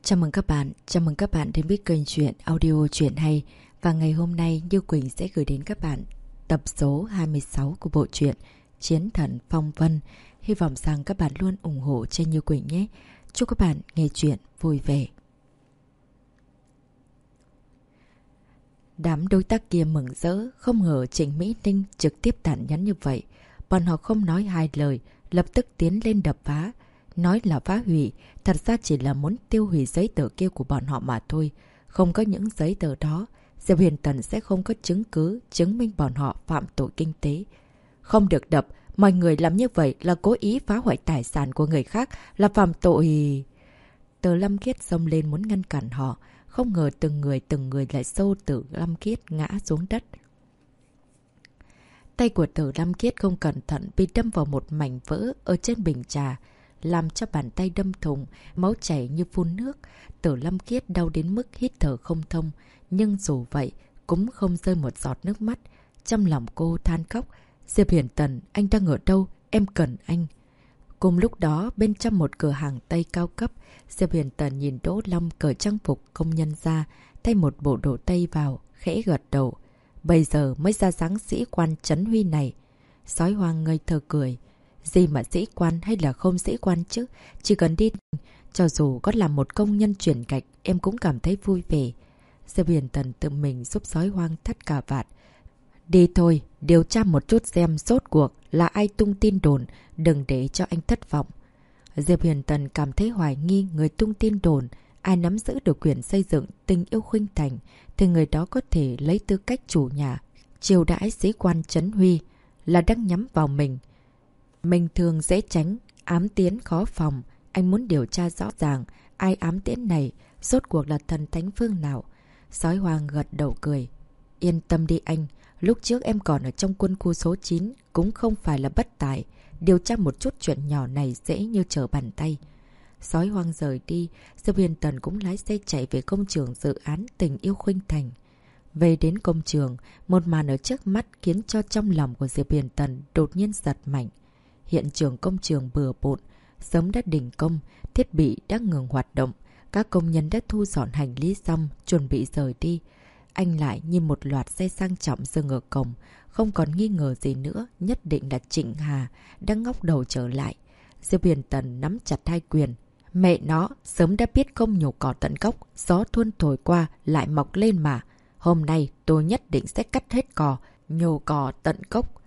Chào mừng các bạn đến với kênh truyện audio truyện hay. Và ngày hôm nay Như Quỳnh sẽ gửi đến các bạn tập số 26 của bộ truyện Chiến Thần Phong Vân. Hy vọng rằng các bạn luôn ủng hộ cho Như Quỳnh nhé. Chúc các bạn nghe truyện vui vẻ. Đám đối tác kia mừng rỡ, không ngờ Trịnh Mỹ Ninh trực tiếp tàn nhẫn như vậy. Bọn họ không nói hai lời, lập tức tiến lên đập phá. Nói là phá hủy, thật ra chỉ là muốn tiêu hủy giấy tờ kia của bọn họ mà thôi. Không có những giấy tờ đó, Diệp Huyền Tần sẽ không có chứng cứ chứng minh bọn họ phạm tội kinh tế. Không được đập, mọi người làm như vậy là cố ý phá hoại tài sản của người khác, là phạm tội... Từ Lâm Khiết xông lên muốn ngăn cản họ, không ngờ từng người lại xô Từ Lâm Khiết ngã xuống đất. Tay của Từ Lâm Khiết không cẩn thận bị đâm vào một mảnh vỡ ở trên bình trà, làm cho bàn tay đâm thủng, máu chảy như phun nước. Từ Lâm Khiết đau đến mức hít thở không thông, nhưng dù vậy cũng không rơi một giọt nước mắt. Trong lòng cô than khóc, Diệp Huyền Tần, anh đang ở đâu? Em cần anh. Cùng lúc đó, bên trong một cửa hàng Tây cao cấp, Diệp Huyền Tần nhìn Đỗ Long cởi trang phục công nhân ra, thay một bộ đồ Tây vào, khẽ gật đầu. Bây giờ mới ra dáng sĩ quan Trấn Huy này. Sói Hoang ngây thơ cười. Gì mà sĩ quan hay là không sĩ quan chứ? Chỉ cần đi, cho dù có làm một công nhân chuyển gạch, em cũng cảm thấy vui vẻ. Diệp Huyền Tần tự mình giúp Sói Hoang thắt cà vạt. Đi thôi, điều tra một chút xem rốt cuộc là ai tung tin đồn, đừng để cho anh thất vọng. Diệp Huyền Tần cảm thấy hoài nghi người tung tin đồn. Ai nắm giữ được quyền xây dựng Tình Yêu Khuynh Thành thì người đó có thể lấy tư cách chủ nhà chiêu đãi sĩ quan Trấn Huy, là đang nhắm vào mình. Mình thường dễ tránh, ám tiễn khó phòng. Anh muốn điều tra rõ ràng ai ám tiễn này, rốt cuộc là thần thánh phương nào. Sói Hoang gật đầu cười. Yên tâm đi anh, lúc trước em còn ở trong quân khu số 9, cũng không phải là bất tài. Điều tra một chút chuyện nhỏ này dễ như trở bàn tay. Sói Hoang rời đi, Diệp Huyền Tần cũng lái xe chạy về công trường dự án Tình Yêu Khuynh Thành. Về đến công trường, một màn ở trước mắt khiến cho trong lòng của Diệp Huyền Tần đột nhiên giật mạnh. Hiện trường công trường bừa bộn, sớm đã đình công, thiết bị đã ngừng hoạt động. Các công nhân đã thu dọn hành lý xong, chuẩn bị rời đi. Anh lại nhìn một loạt xe sang trọng dừng ở cổng, không còn nghi ngờ gì nữa, nhất định là Trịnh Hà đang ngóc đầu trở lại. Diệp Huyền Tần nắm chặt hai quyền. Mẹ nó, sớm đã biết không nhổ cỏ tận gốc, gió thuôn thổi qua lại mọc lên mà. Hôm nay tôi nhất định sẽ cắt hết cỏ, nhổ cỏ tận gốc.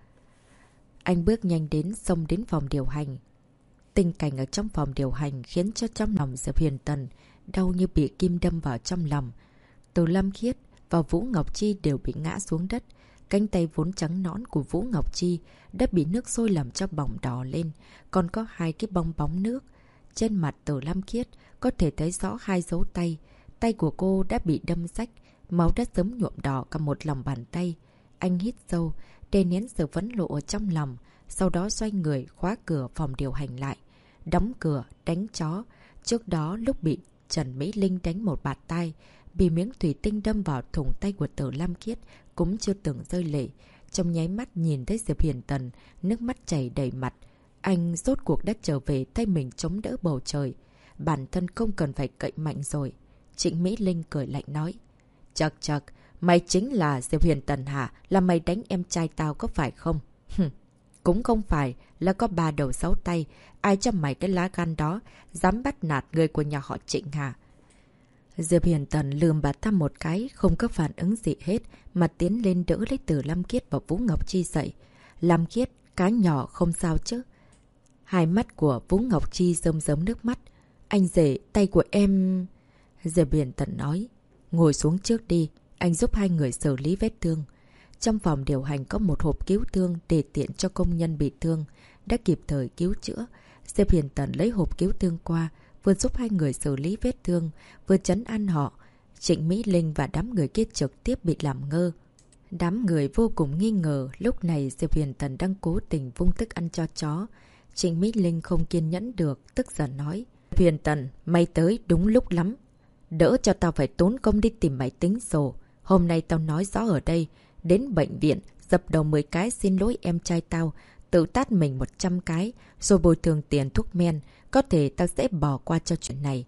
Anh bước nhanh đến, xông đến phòng điều hành. Tình cảnh ở trong phòng điều hành khiến cho trong lòng Diệp Huyền Tần đau như bị kim đâm vào trong lòng. Từ Lâm Khiết và Vũ Ngọc Chi đều bị ngã xuống đất. Cánh tay vốn trắng nõn của Vũ Ngọc Chi đã bị nước sôi làm cho bỏng đỏ lên, còn có hai cái bong bóng nước. Trên mặt Từ Lâm Khiết có thể thấy rõ hai dấu tay. Tay của cô đã bị đâm rách, máu đã sớm nhuộm đỏ cả một lòng bàn tay. Anh hít sâu, đè nén sự phẫn nộ ở trong lòng, sau đó xoay người khóa cửa phòng điều hành lại. Đóng cửa, đánh chó. Trước đó lúc bị Trần Mỹ Linh đánh một bạt tai, bị miếng thủy tinh đâm vào thủng tay của Từ Lâm Khiết, cũng chưa từng rơi lệ. Trong nháy mắt nhìn thấy Diệp Huyền Tần, nước mắt chảy đầy mặt. Anh rốt cuộc đã trở về thay mình chống đỡ bầu trời. Bản thân không cần phải cậy mạnh rồi. Trịnh Mỹ Linh cười lạnh nói. Chật chật, mày chính là Diệp Huyền Tần hả? Là mày đánh em trai tao có phải không? Cũng không phải là có 3 đầu 6 tay. Ai cho mày cái lá gan đó, dám bắt nạt người của nhà họ Trịnh hả? Diệp Huyền Tần lườm bà ta một cái, không có phản ứng gì hết, mà tiến lên đỡ lấy Từ Lâm Khiết và Vũ Ngọc Chi dậy. Lâm Khiết, cá nhỏ không sao chứ? Hai mắt của Vũ Ngọc Chi rơm rớm nước mắt. Anh rể, tay của em... Diệp Huyền Tần nói. Ngồi xuống trước đi, anh giúp hai người xử lý vết thương. Trong phòng điều hành có một hộp cứu thương để tiện cho công nhân bị thương, đã kịp thời cứu chữa. Diệp Huyền Tần lấy hộp cứu thương qua, vừa giúp hai người xử lý vết thương, vừa trấn an họ. Trịnh Mỹ Linh và đám người kia trực tiếp bị làm ngơ. Đám người vô cùng nghi ngờ lúc này Diệp Huyền Tần đang cố tình vung thức ăn cho chó. Trịnh Mỹ Linh không kiên nhẫn được, tức giận nói. Diệp Huyền Tần, mày tới đúng lúc lắm. Đỡ cho tao phải tốn công đi tìm mày tính sổ. Hôm nay tao nói rõ ở đây, đến bệnh viện, dập đầu 10 cái xin lỗi em trai tao, tự tát mình 100 cái, rồi bồi thường tiền thuốc men. Có thể tao sẽ bỏ qua cho chuyện này.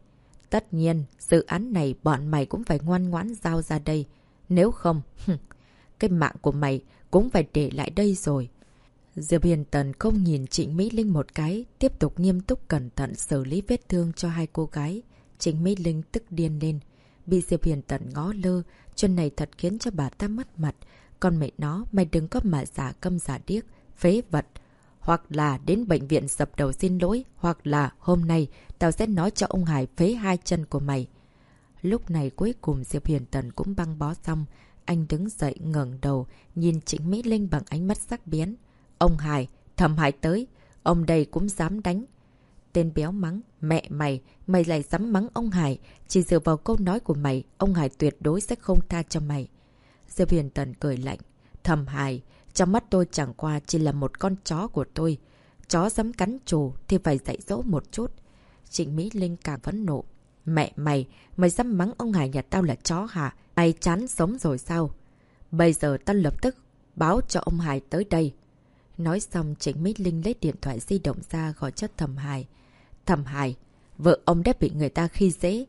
Tất nhiên, dự án này bọn mày cũng phải ngoan ngoãn giao ra đây. Nếu không, cái mạng của mày cũng phải để lại đây rồi. Diệp Huyền Tần không nhìn Trịnh Mỹ Linh một cái, tiếp tục nghiêm túc cẩn thận xử lý vết thương cho hai cô gái. Trịnh Mỹ Linh tức điên lên. Bị Diệp Huyền Tần ngó lơ, chuyện này thật khiến cho bà ta mất mặt. Còn mẹ nó, mày đừng có mà giả câm giả điếc, phế vật. Hoặc là đến bệnh viện dập đầu xin lỗi, hoặc là hôm nay tao sẽ nói cho ông Hải phế hai chân của mày. Lúc này cuối cùng Diệp Huyền Tần cũng băng bó xong. Anh đứng dậy ngẩng đầu, nhìn Trịnh Mỹ Linh bằng ánh mắt sắc bén. Ông Hải, Thẩm Hải tới, ông đây cũng dám đánh. Tên béo mắng, mẹ mày, mày lại dám mắng ông Hải. Chỉ dựa vào câu nói của mày, ông Hải tuyệt đối sẽ không tha cho mày. Diệp Huyền Tần cười lạnh. Thẩm Hải, trong mắt tôi chẳng qua chỉ là một con chó của tôi. Chó dám cắn chủ thì phải dạy dỗ một chút. Trịnh Mỹ Linh càng phẫn nộ. Mẹ mày, mày dám mắng ông Hải nhà tao là chó hả? Mày chán sống rồi sao? Bây giờ tao lập tức báo cho ông Hải tới đây. Nói xong Trịnh Mỹ Linh lấy điện thoại di động ra gọi cho Thẩm Hải. Thẩm Hải, vợ ông đã bị người ta khi dễ.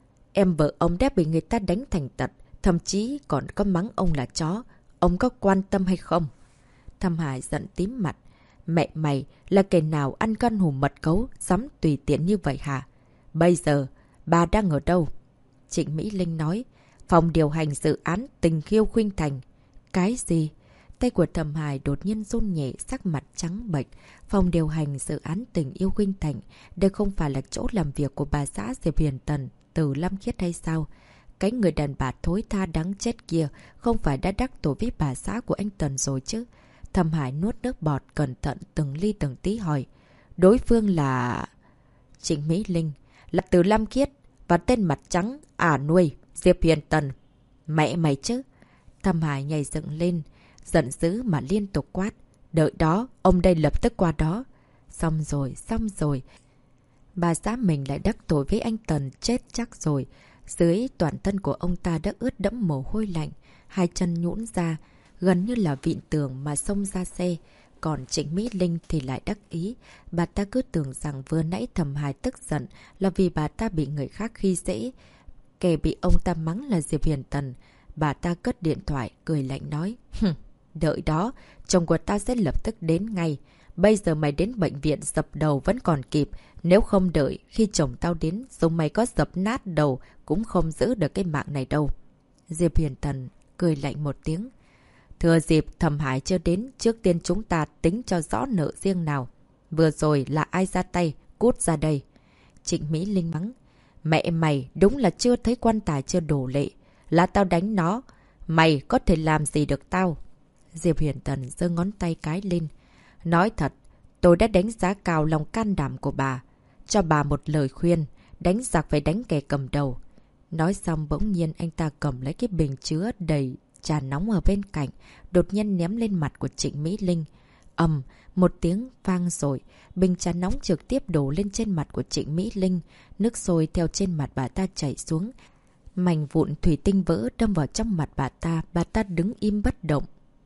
Em vợ ông đã bị người ta đánh thành tật, thậm chí còn có mắng ông là chó. Ông có quan tâm hay không? Thẩm Hải giận tím mặt. Mẹ mày là kẻ nào ăn con hùm mật gấu, dám tùy tiện như vậy hả? Bây giờ, bà đang ở đâu? Trịnh Mỹ Linh nói. Phòng điều hành dự án Tình Khiêu Khuynh Thành. Cái gì? Tay của Thẩm Hải đột nhiên run nhẹ, sắc mặt trắng bệch. Phòng điều hành dự án Tình Yêu Khuynh Thành, đây không phải là chỗ làm việc của bà xã Diệp Huyền Tần, Từ Lâm Khiết hay sao? Cái người đàn bà thối tha đáng chết kia không phải đã đắc tội với bà xã của anh Tần rồi chứ? Thẩm Hải nuốt nước bọt, cẩn thận từng ly từng tí hỏi. Đối phương là... Trịnh Mỹ Linh, là Từ Lâm Khiết và tên mặt trắng nuôi Diệp Huyền Tần. Mẹ mày chứ? Thẩm Hải nhảy dựng lên, giận dữ mà liên tục quát. Đợi đó, ông đây lập tức qua đó. Xong rồi, xong rồi. Bà xã mình lại đắc tội với anh Tần, chết chắc rồi. Dưới toàn thân của ông ta đã ướt đẫm mồ hôi lạnh, hai chân nhũn ra, gần như là vịn tường mà xông ra xe. Còn Trịnh Mỹ Linh thì lại đắc ý. Bà ta cứ tưởng rằng vừa nãy Thẩm Hải tức giận là vì bà ta bị người khác khi dễ. Kẻ bị ông ta mắng là Diệp Huyền Tần. Bà ta cất điện thoại, cười lạnh nói. Đợi đó, chồng của ta sẽ lập tức đến ngay. Bây giờ mày đến bệnh viện dập đầu vẫn còn kịp. Nếu không đợi, khi chồng tao đến, dù mày có dập nát đầu, cũng không giữ được cái mạng này đâu. Diệp Huyền Tần cười lạnh một tiếng. Thừa dịp Thẩm Hải chưa đến, trước tiên chúng ta tính cho rõ nợ riêng nào. Vừa rồi là ai ra tay, cút ra đây. Trịnh Mỹ Linh mắng. Mẹ mày đúng là chưa thấy quan tài chưa đổ lệ. Là tao đánh nó. Mày có thể làm gì được tao? Diệp Huyền Tần giơ ngón tay cái lên. Nói thật, tôi đã đánh giá cao lòng can đảm của bà. Cho bà một lời khuyên, đánh giặc phải đánh kẻ cầm đầu. Nói xong bỗng nhiên anh ta cầm lấy cái bình chứa đầy trà nóng ở bên cạnh, đột nhiên ném lên mặt của Trịnh Mỹ Linh. Một tiếng vang rồi, bình trà nóng trực tiếp đổ lên trên mặt của Trịnh Mỹ Linh, nước sôi theo trên mặt bà ta chảy xuống. Mảnh vụn thủy tinh vỡ đâm vào trong mặt bà ta đứng im bất động.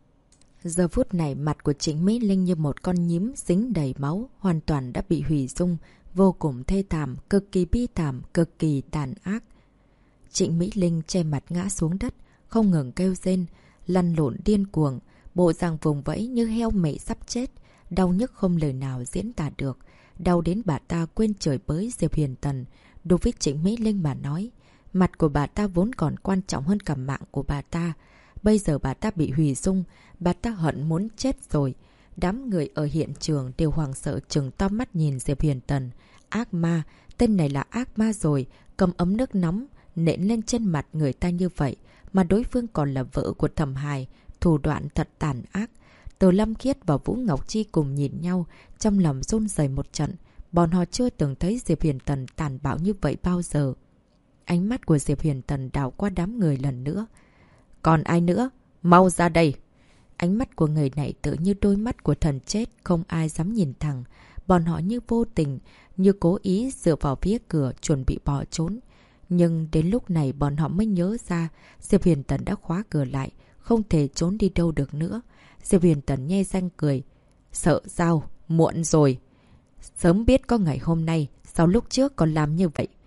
Giờ phút này mặt của Trịnh Mỹ Linh như một con nhím dính đầy máu, hoàn toàn đã bị hủy dung, vô cùng thê thảm, cực kỳ bi thảm, cực kỳ tàn ác. Trịnh Mỹ Linh che mặt ngã xuống đất, không ngừng kêu rên, lăn lộn điên cuồng, bộ dạng vùng vẫy như heo mẹ sắp chết, đau nhức không lời nào diễn tả được, đau đến bà ta quên trời bới Diệp Huyền Tần. Đối với Trịnh Mỹ Linh mà nói, mặt của bà ta vốn còn quan trọng hơn cả mạng của bà ta. Bây giờ bà ta bị hủy dung, bà ta hận muốn chết rồi. Đám người ở hiện trường đều hoảng sợ trừng to mắt nhìn Diệp Huyền Tần. Ác ma, tên này là ác ma rồi, cầm ấm nước nóng, nện lên trên mặt người ta như vậy. Mà đối phương còn là vợ của Thẩm Hải, thủ đoạn thật tàn ác. Từ Lâm Khiết và Vũ Ngọc Chi cùng nhìn nhau, trong lòng run rẩy một trận. Bọn họ chưa từng thấy Diệp Huyền Tần tàn bạo như vậy bao giờ. Ánh mắt của Diệp Huyền Tần đảo qua đám người lần nữa. Còn ai nữa? Mau ra đây! Ánh mắt của người này tự như đôi mắt của thần chết, không ai dám nhìn thẳng. Bọn họ như vô tình, như cố ý dựa vào phía cửa chuẩn bị bỏ trốn. Nhưng đến lúc này bọn họ mới nhớ ra Diệp Huyền Tần đã khóa cửa lại, không thể trốn đi đâu được nữa. Diệp Huyền Tần nhe răng cười. Sợ sao? Muộn rồi. Sớm biết có ngày hôm nay, sao lúc trước còn làm như vậy?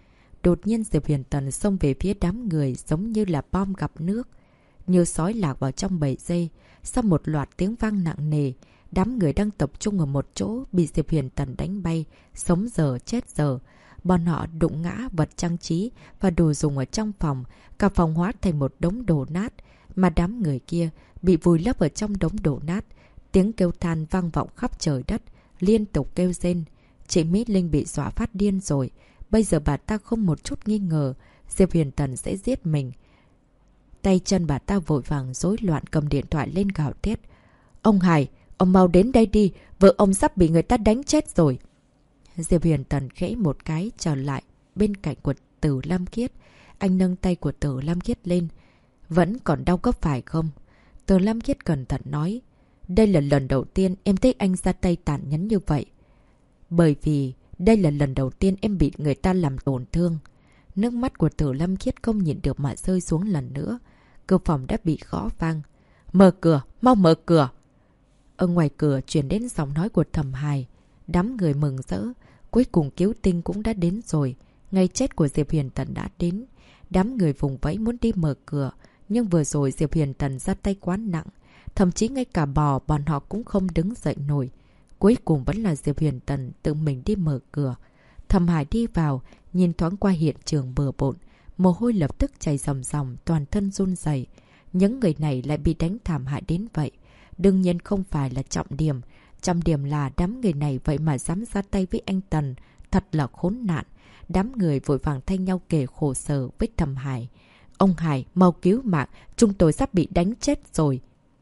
đột nhiên Diệp Huyền Tần xông về phía đám người giống như là bom gặp nước. Như sói lạc vào trong bầy dây. Sau một loạt tiếng vang nặng nề, đám người đang tập trung ở một chỗ bị Diệp Huyền Tần đánh bay, sống giờ chết giờ. Bọn họ đụng ngã vật trang trí và đồ dùng ở trong phòng, cả phòng hóa thành một đống đổ nát. Mà đám người kia bị vùi lấp ở trong đống đổ nát. Tiếng kêu than vang vọng khắp trời đất, liên tục kêu rên. Chị Mỹ Linh bị dọa phát điên rồi. Bây giờ bà ta không một chút nghi ngờ Diệp Huyền Tần sẽ giết mình. Tay chân bà ta vội vàng rối loạn cầm điện thoại lên gào thét. Ông Hải, ông mau đến đây đi, vợ ông sắp bị người ta đánh chết rồi. Diệp Huyền Tần khẽ một cái trở lại bên cạnh của Tử Lam Kiết. Anh nâng tay của Tử Lam Kiết lên. Vẫn còn đau có phải không? Tử Lam Kiết cẩn thận nói. Đây là lần đầu tiên em thấy anh ra tay tàn nhẫn như vậy. Bởi vì đây là lần đầu tiên em bị người ta làm tổn thương. Nước mắt của Tử Lam Kiết không nhịn được mà rơi xuống lần nữa. Cửa phòng đã bị gõ vang. Mở cửa, mau mở cửa. Ở ngoài cửa truyền đến giọng nói của Thẩm Hải. Đám người mừng rỡ. Cuối cùng cứu tinh cũng đã đến rồi. Ngày chết của Diệp Huyền Tần đã đến. Đám người vùng vẫy muốn đi mở cửa. Nhưng vừa rồi Diệp Huyền Tần ra tay quá nặng. Thậm chí ngay cả bò bọn họ cũng không đứng dậy nổi. Cuối cùng vẫn là Diệp Huyền Tần tự mình đi mở cửa. Thẩm Hải đi vào, nhìn thoáng qua hiện trường bừa bộn. Mồ hôi lập tức chảy ròng ròng, toàn thân run rẩy. Những người này lại bị đánh thảm hại đến vậy. Đương nhiên không phải là trọng điểm. Trọng điểm là đám người này vậy mà dám ra tay với anh Tần. Thật là khốn nạn. Đám người vội vàng thay nhau kể khổ sở với Thẩm Hải. Ông Hải, mau cứu mạng, chúng tôi sắp bị đánh chết rồi.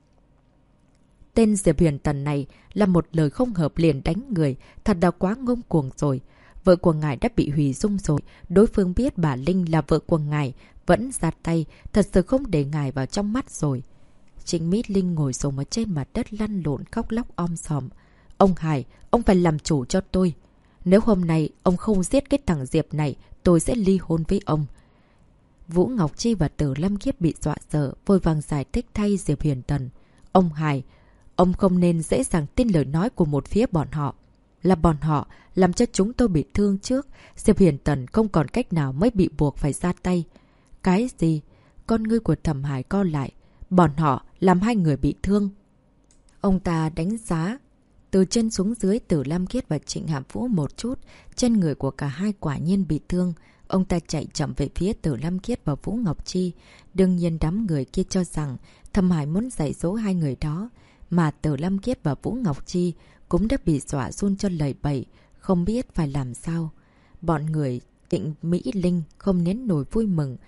Tên Diệp Huyền Tần này là một lời không hợp liền đánh người, thật là quá ngông cuồng rồi. Vợ của ngài đã bị hủy dung rồi, đối phương biết bà Linh là vợ của ngài, vẫn ra tay, thật sự không để ngài vào trong mắt rồi. Trịnh Mỹ Linh ngồi xổm ở trên mặt đất lăn lộn khóc lóc om sòm. Ông Hải, ông phải làm chủ cho tôi. Nếu hôm nay ông không giết cái thằng Diệp này, tôi sẽ ly hôn với ông. Vũ Ngọc Chi và Tử Lam Kiết bị dọa sợ, vội vàng giải thích thay Diệp Huyền Tần. Ông Hải, ông không nên dễ dàng tin lời nói của một phía bọn họ. Là bọn họ làm cho chúng tôi bị thương trước. Diệp Huyền Tần không còn cách nào mới bị buộc phải ra tay. Cái gì? Con ngươi của Thẩm Hải co lại. Bọn họ làm hai người bị thương. Ông ta đánh giá từ trên xuống dưới Tử Lam Kiết và Trịnh Hàm Vũ một chút. Trên người của cả hai quả nhiên bị thương. Ông ta chạy chậm về phía Tử Lam Kiết và Vũ Ngọc Chi. Đương nhiên đám người kia cho rằng Thẩm Hải muốn dạy dỗ hai người đó. Mà Tử Lam Kiết và Vũ Ngọc Chi cũng đã bị dọa run cho lầy bẩy, không biết phải làm sao. Bọn người Trịnh Mỹ Linh không nén nổi vui mừng.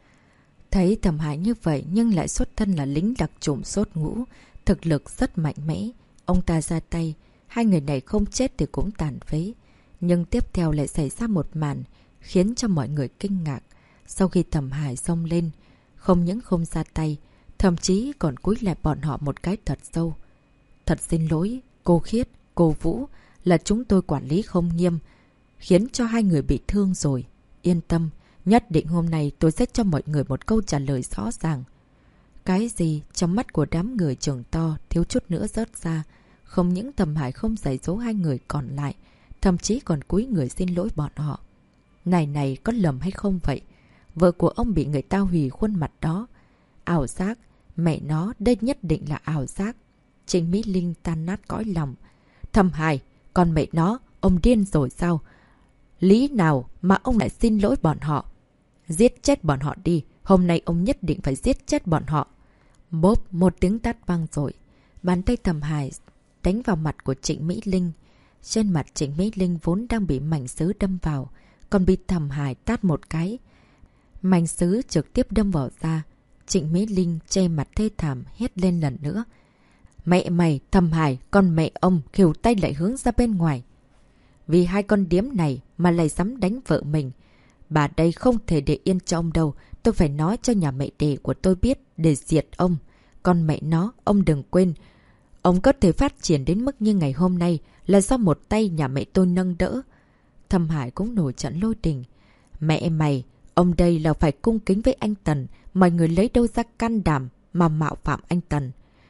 Thấy Thẩm Hải như vậy nhưng lại xuất thân là lính đặc chủng sốt ngũ, thực lực rất mạnh mẽ. Ông ta ra tay, hai người này không chết thì cũng tàn phế. Nhưng tiếp theo lại xảy ra một màn khiến cho mọi người kinh ngạc. Sau khi Thẩm Hải xông lên, không những không ra tay, thậm chí còn cúi lại bọn họ một cái thật sâu. Thật xin lỗi, cô Khiết, cô Vũ, là chúng tôi quản lý không nghiêm, khiến cho hai người bị thương rồi. Yên tâm, nhất định hôm nay tôi sẽ cho mọi người một câu trả lời rõ ràng. Cái gì? Trong mắt của đám người trưởng to, thiếu chút nữa rớt ra. Không những Thẩm Hải không dạy dỗ hai người còn lại, thậm chí còn cúi người xin lỗi bọn họ. Này, có lầm hay không vậy? Vợ của ông bị người ta hủy khuôn mặt đó. Ảo giác, mẹ nó, đây nhất định là ảo giác. Trịnh Mỹ Linh tan nát cõi lòng. Thẩm Hải, còn mẹ nó, ông điên rồi sao? Lý nào mà ông lại xin lỗi bọn họ? Giết chết bọn họ đi, hôm nay ông nhất định phải giết chết bọn họ. Bốp, một tiếng tát vang rồi. Bàn tay Thẩm Hải đánh vào mặt của Trịnh Mỹ Linh. Trên mặt Trịnh Mỹ Linh vốn đang bị mảnh sứ đâm vào, còn bị Thẩm Hải tát một cái. Mảnh sứ trực tiếp đâm vào da. Trịnh Mỹ Linh che mặt thê thảm hét lên lần nữa. Mẹ mày, Thẩm Hải, con mẹ ông khều tay lại hướng ra bên ngoài. Vì hai con điếm này mà lại dám đánh vợ mình. Bà đây không thể để yên cho ông đâu. Tôi phải nói cho nhà mẹ đẻ của tôi biết để diệt ông. Con mẹ nó, ông đừng quên. Ông có thể phát triển đến mức như ngày hôm nay là do một tay nhà mẹ tôi nâng đỡ. Thẩm Hải cũng nổi trận lôi đình. Mẹ mày, ông đây là phải cung kính với anh Tần. Mọi người lấy đâu ra can đảm mà mạo phạm anh Tần.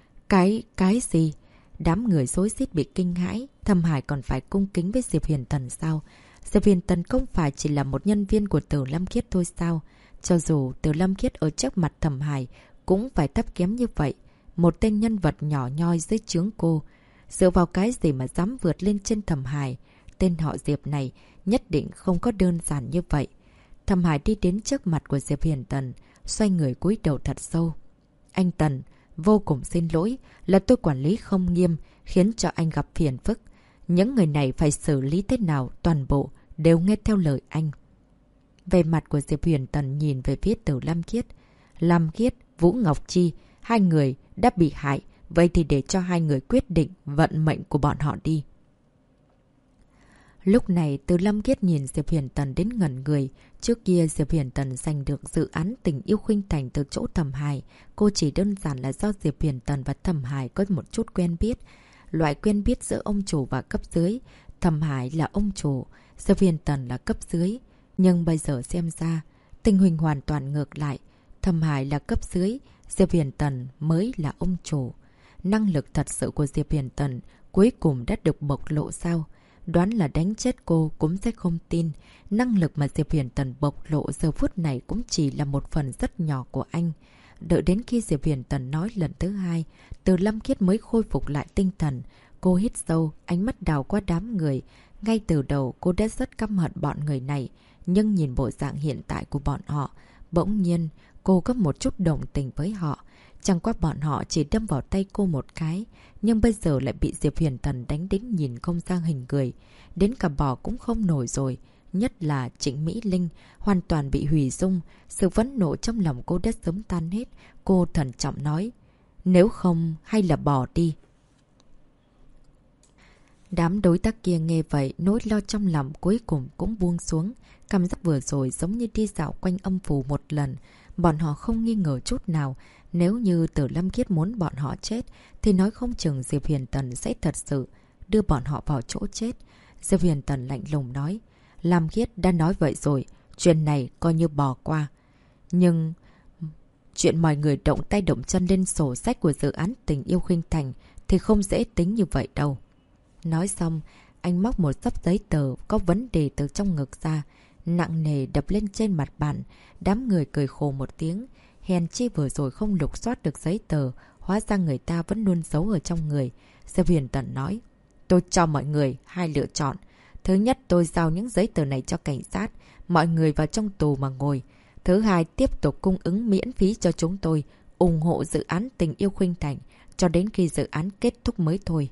Cái gì? Đám người xối xít bị kinh hãi. Thẩm Hải còn phải cung kính với Diệp Huyền Tần sao? Diệp Huyền Tần không phải chỉ là một nhân viên của Tử Lâm Khiết thôi sao? Cho dù Tử Lâm Khiết ở trước mặt Thẩm Hải cũng phải thấp kém như vậy. Một tên nhân vật nhỏ nhoi dưới trướng cô. Dựa vào cái gì mà dám vượt lên trên Thẩm Hải? Tên họ Diệp này nhất định không có đơn giản như vậy. Thẩm Hải đi đến trước mặt của Diệp Huyền Tần, xoay người cúi đầu thật sâu. Anh Tần, vô cùng xin lỗi là tôi quản lý không nghiêm, khiến cho anh gặp phiền phức. Những người này phải xử lý thế nào toàn bộ đều nghe theo lời anh. Về mặt của Diệp Huyền Tần nhìn về phía Tử Lam Khiết. Lam Khiết, Vũ Ngọc Chi, hai người đã bị hại, vậy thì để cho hai người quyết định vận mệnh của bọn họ đi. Lúc này Tử Lam Khiết nhìn Diệp Huyền Tần đến ngẩn người. Trước kia Diệp Huyền Tần giành được dự án Tình Yêu Khuynh Thành từ chỗ Thẩm Hải. Cô chỉ đơn giản là do Diệp Huyền Tần và Thẩm Hải có một chút quen biết. Loại quen biết giữa ông chủ và cấp dưới. Thẩm Hải là ông chủ, Diệp Huyền Tần là cấp dưới. Nhưng bây giờ xem ra, tình hình hoàn toàn ngược lại. Thẩm Hải là cấp dưới, Diệp Huyền Tần mới là ông chủ. Năng lực thật sự của Diệp Huyền Tần cuối cùng đã được bộc lộ sao? Đoán là đánh chết cô cũng sẽ không tin. Năng lực mà Diệp Huyền Tần bộc lộ giờ phút này cũng chỉ là một phần rất nhỏ của anh. Đợi đến khi Diệp Huyền Tần nói lần thứ hai, Từ Lâm Khiết mới khôi phục lại tinh thần. Cô hít sâu, ánh mắt đào qua đám người. Ngay từ đầu cô đã rất căm hận bọn người này. Nhưng nhìn bộ dạng hiện tại của bọn họ, bỗng nhiên cô có một chút đồng tình với họ. Chẳng qua bọn họ chỉ đâm vào tay cô một cái, nhưng bây giờ lại bị Diệp Huyền Tần đánh đến nhìn không ra hình người. Đến cả bò cũng không nổi rồi. Nhất là Trịnh Mỹ Linh hoàn toàn bị hủy dung. Sự phẫn nộ trong lòng cô đã sớm tan hết. Cô thận trọng nói, nếu không hay là bỏ đi. Đám đối tác kia nghe vậy, nỗi lo trong lòng cuối cùng cũng buông xuống. Cảm giác vừa rồi giống như đi dạo quanh âm phủ một lần. Bọn họ không nghi ngờ chút nào. Nếu như Tử Lâm Khiết muốn bọn họ chết, thì nói không chừng Diệp Huyền Tần sẽ thật sự đưa bọn họ vào chỗ chết. Diệp Huyền Tần lạnh lùng nói, Lam Khiết đã nói vậy rồi, chuyện này coi như bỏ qua. Nhưng chuyện mọi người động tay động chân lên sổ sách của dự án Tình Yêu Khuynh Thành thì không dễ tính như vậy đâu. Nói xong, anh móc một xấp giấy tờ có vấn đề từ trong ngực ra, nặng nề đập lên trên mặt bàn. Đám người cười khổ một tiếng. Hèn chi vừa rồi không lục soát được giấy tờ, hóa ra người ta vẫn luôn giấu ở trong người. Diệp Huyền Tần nói, tôi cho mọi người hai lựa chọn. Thứ nhất, tôi giao những giấy tờ này cho cảnh sát, mọi người vào trong tù mà ngồi. Thứ hai, tiếp tục cung ứng miễn phí cho chúng tôi, ủng hộ dự án Tình Yêu Khuynh Thành, cho đến khi dự án kết thúc mới thôi.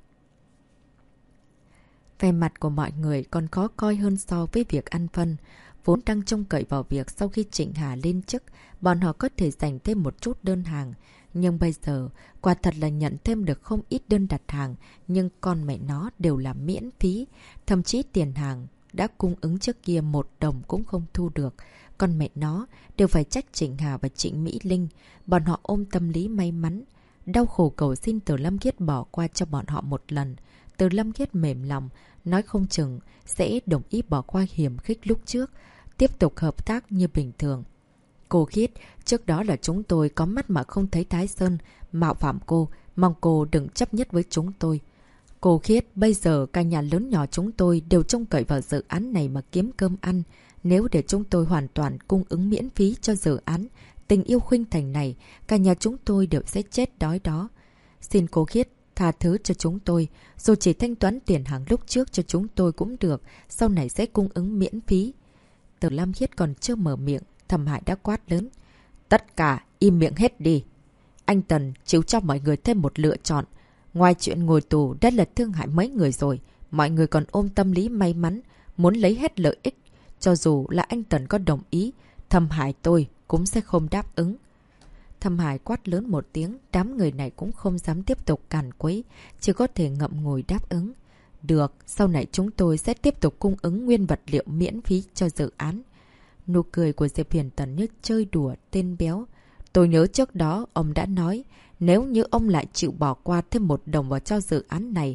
Về mặt của mọi người còn khó coi hơn so với việc ăn phân. Vốn đang trông cậy vào việc sau khi Trịnh Hà lên chức, bọn họ có thể dành thêm một chút đơn hàng. Nhưng bây giờ, quả thật là nhận thêm được không ít đơn đặt hàng, nhưng con mẹ nó đều là miễn phí. Thậm chí tiền hàng đã cung ứng trước kia 1 đồng cũng không thu được. Con mẹ nó đều phải trách Trịnh Hà và Trịnh Mỹ Linh. Bọn họ ôm tâm lý may mắn, đau khổ cầu xin Từ Lâm Khiết bỏ qua cho bọn họ một lần. Từ Lâm Khiết mềm lòng, nói không chừng sẽ đồng ý bỏ qua hiểm khích lúc trước, tiếp tục hợp tác như bình thường. Cô Khiết, trước đó là chúng tôi có mắt mà không thấy Thái Sơn, mạo phạm cô, mong cô đừng chấp nhất với chúng tôi. Cô Khiết, bây giờ cả nhà lớn nhỏ chúng tôi đều trông cậy vào dự án này mà kiếm cơm ăn. Nếu để chúng tôi hoàn toàn cung ứng miễn phí cho dự án Tình Yêu Khuynh Thành này, cả nhà chúng tôi đều sẽ chết đói đó. Xin cô Khiết tha thứ cho chúng tôi, rồi chỉ thanh toán tiền hàng lúc trước cho chúng tôi cũng được, sau này sẽ cung ứng miễn phí. Từ Lam Khiết còn chưa mở miệng, Thẩm Hải đã quát lớn. Tất cả im miệng hết đi. Anh Tần chiếu cho mọi người thêm một lựa chọn. Ngoài chuyện ngồi tù đã là thương hại mấy người rồi, mọi người còn ôm tâm lý may mắn, muốn lấy hết lợi ích. Cho dù là anh Tần có đồng ý, Thẩm Hải tôi cũng sẽ không đáp ứng. Thẩm Hải quát lớn một tiếng, đám người này cũng không dám tiếp tục càn quấy, chỉ có thể ngậm ngùi đáp ứng. Được, sau này chúng tôi sẽ tiếp tục cung ứng nguyên vật liệu miễn phí cho dự án. Nụ cười của Diệp Huyền Tần như chơi đùa tên béo. Tôi nhớ trước đó ông đã nói, nếu như ông lại chịu bỏ qua thêm 1 đồng vào cho dự án này,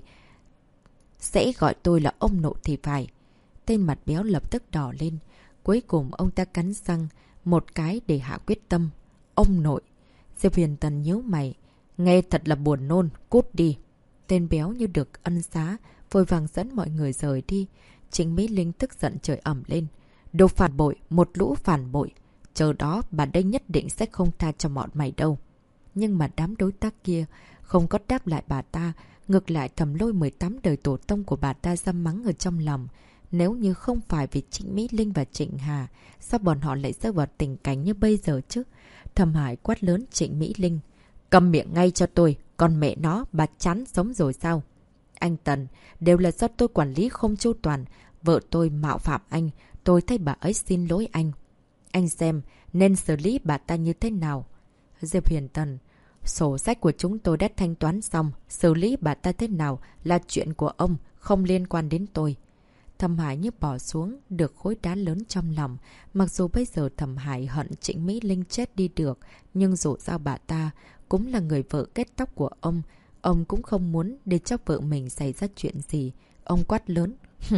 sẽ gọi tôi là ông nội thì phải. Tên mặt béo lập tức đỏ lên. Cuối cùng ông ta cắn răng một cái để hạ quyết tâm. Ông nội. Diệp Huyền Tần nhíu mày. Nghe thật là buồn nôn, cút đi. Tên béo như được ân xá, vội vàng dẫn mọi người rời đi. Trịnh Mỹ Linh tức giận chửi ầm lên. Đồ phản bội, một lũ phản bội. Chờ đó bà đây nhất định sẽ không tha cho bọn mày đâu. Nhưng mà đám đối tác kia không có đáp lại bà ta. Ngược lại thầm lôi 18 đời tổ tông của bà ta ra mắng ở trong lòng. Nếu như không phải vì Trịnh Mỹ Linh và Trịnh Hà, sao bọn họ lại rơi vào tình cảnh như bây giờ chứ? Thầm Hải quát lớn Trịnh Mỹ Linh. Cầm miệng ngay cho tôi, còn mẹ nó, bà chán sống rồi sao? Anh Tần, đều là do tôi quản lý không chu toàn. Vợ tôi mạo phạm anh, tôi thấy bà ấy xin lỗi anh. Anh xem, nên xử lý bà ta như thế nào? Diệp Huyền Tần, sổ sách của chúng tôi đã thanh toán xong, xử lý bà ta thế nào là chuyện của ông, không liên quan đến tôi. Thầm Hải như bỏ xuống được khối đá lớn trong lòng. Mặc dù bây giờ Thầm Hải hận Trịnh Mỹ Linh chết đi được, nhưng dù sao bà ta cũng là người vợ kết tóc của ông cũng không muốn để cho vợ mình xảy ra chuyện gì. Ông quát lớn.